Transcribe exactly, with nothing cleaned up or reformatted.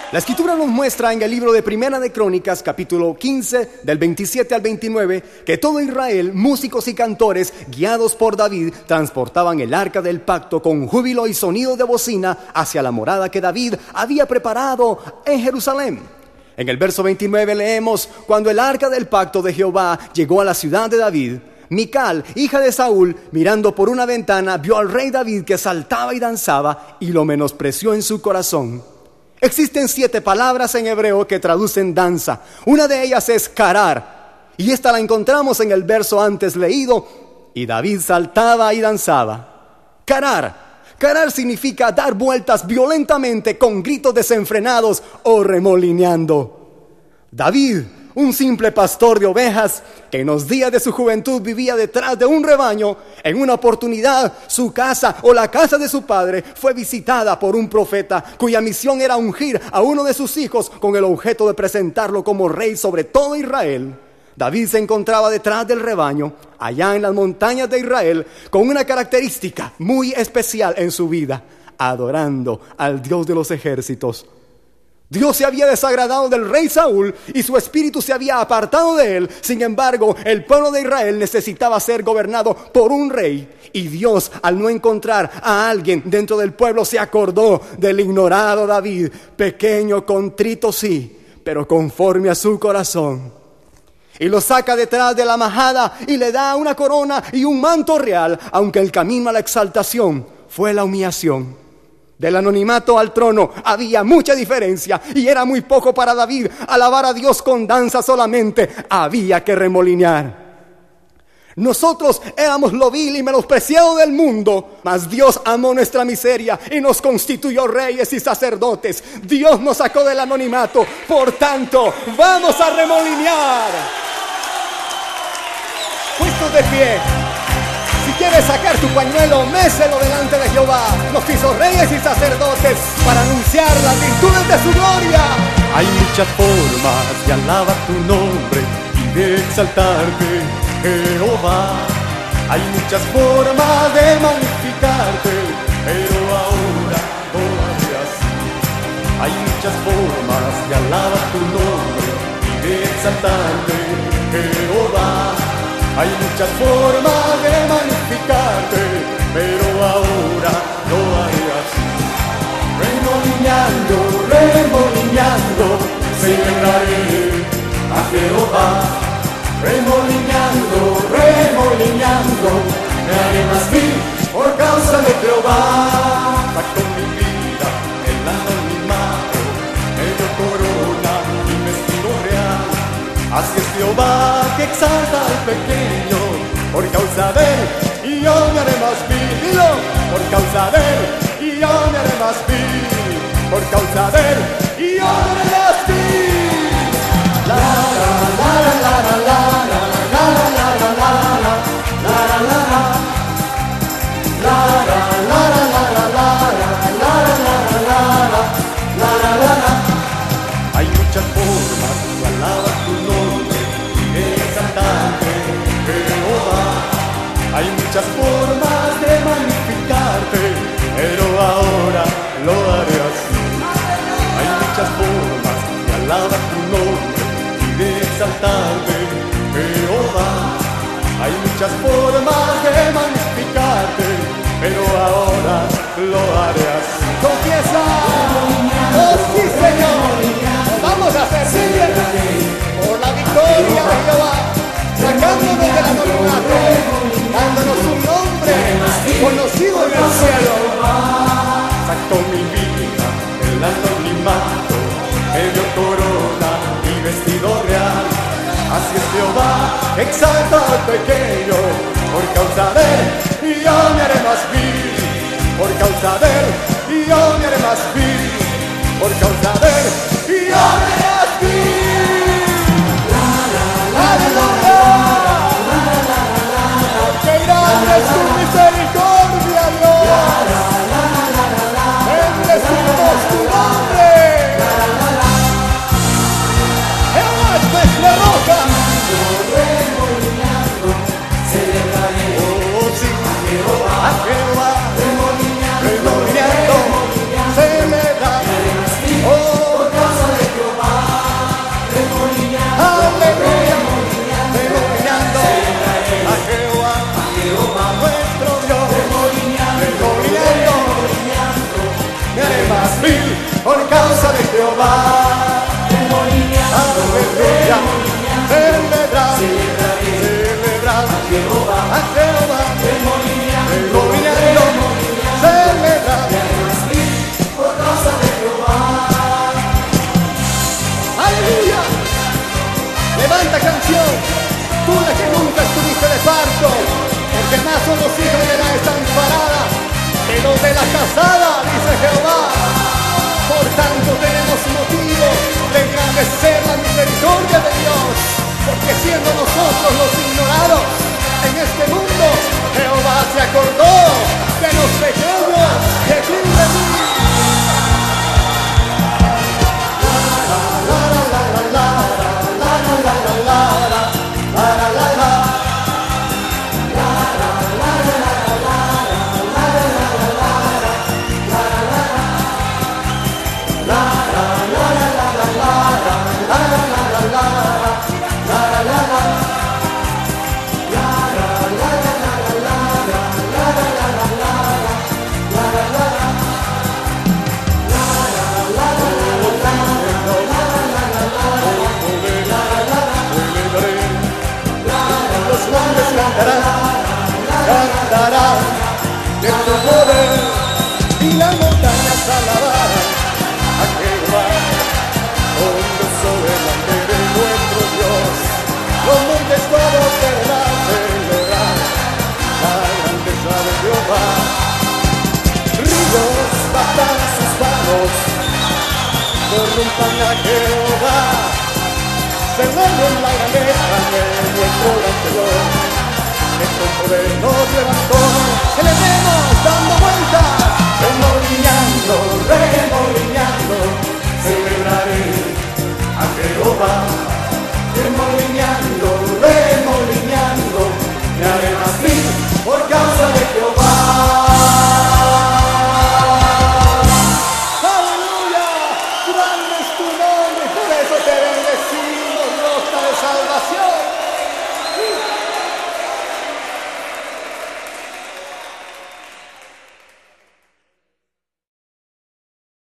La Escritura nos muestra en el libro de Primera de Crónicas, capítulo quince, del veintisiete al veintinueve, que todo Israel, músicos y cantores, guiados por David, transportaban el arca del pacto con júbilo y sonido de bocina hacia la morada que David había preparado en Jerusalén. En el verso veintinueve leemos: cuando el arca del pacto de Jehová llegó a la ciudad de David, Mical, hija de Saúl, mirando por una ventana, vio al rey David que saltaba y danzaba y lo menospreció en su corazón. Existen siete palabras en hebreo que traducen danza. Una de ellas es carar, y esta la encontramos en el verso antes leído: y David saltaba y danzaba. Carar. Carar significa dar vueltas violentamente con gritos desenfrenados o remolineando. David, un simple pastor de ovejas que en los días de su juventud vivía detrás de un rebaño, en una oportunidad su casa o la casa de su padre fue visitada por un profeta cuya misión era ungir a uno de sus hijos con el objeto de presentarlo como rey sobre todo Israel. David se encontraba detrás del rebaño, allá en las montañas de Israel, con una característica muy especial en su vida: adorando al Dios de los ejércitos. Dios se había desagradado del rey Saúl y su espíritu se había apartado de él. Sin embargo, el pueblo de Israel necesitaba ser gobernado por un rey. Y Dios, al no encontrar a alguien dentro del pueblo, se acordó del ignorado David, pequeño, contrito sí, pero conforme a su corazón. Y lo saca detrás de la majada y le da una corona y un manto real, aunque el camino a la exaltación fue la humillación. Del anonimato al trono había mucha diferencia y era muy poco para David alabar a Dios con danza solamente. Había que remolinear. Nosotros éramos lo vil y menospreciado del mundo, mas Dios amó nuestra miseria y nos constituyó reyes y sacerdotes. Dios nos sacó del anonimato, por tanto, vamos a remolinear. Puestos de pie. Si quieres sacar tu pañuelo, méselo delante de Jehová. Nos hizo reyes y sacerdotes para anunciar las virtudes de su gloria. Hay muchas formas de alabar tu nombre y de exaltarte, Jehová. Hay muchas formas de magnificarte, pero ahora no haré así. Hay muchas formas de alabar tu nombre y de exaltarte, Jehová. Hay muchas formas de magnificarte, pero ahora lo haré así. Remolineando, remolineando, celebraré a Jehová. Remolineando, remolineando, me haré más vil por causa de Jehová. Saco mi vida, el anonimato, me dio corona y vestido real. Así es Jehová que exalta al pequeño, por causa de él, y yo me haré más vil. Dilo, por causa de él, y yo me haré más vil. Por causa de él, y yo me haré más vil. La la la la la la la la la la la la la la la la. Hay muchas formas de alabar tu nombre y de exaltarte, Jehová. Hay muchas formas de magnificarte, pero ahora lo haré así. Hay muchas formas de alabar tu nombre y de exaltarte, Jehová. Hay muchas formas de magnificarte, pero ahora lo haré así. Confiesa, oh sí Señor, vamos a servir por la victoria de Jehová, sacándonos del anonimato, dándonos un nombre conocido en el cielo. Sacó mi vida el anonimato, me dio corona y vestido real. Así es Jehová, exalta al pequeño, por causa de él, y yo me haré más vil. Por causa de él, y yo me haré más vil. Por causa de él, y yo me haré más vil. ¡Aleluya! ¡Qué grande es tu misericordia, Dios! ¡Bendecimos tu nombre! ¡Jehová es nuestra roca! Oh, sí, a Jehová, Remolineando, remolineando, celebra. Oh, más son los hijos de la desamparada que los de la casada, dice Jehová. Por tanto tenemos motivo de agradecer la misericordia de Dios, porque siendo nosotros los ignorados en este mundo, Jehová se acordó de los pequeños de ti y de mí. Cantarán de tu poder y las montañas alabarán a Jehová. Con gozo delante de nuestro Dios, los montes todos deberán celebrar la grandeza de Jehová. Ríos batan sus manos, corrompan a Jehová. Se vuelven la grandeza de nuestro Señor. Con poder nos levantó, celebremos.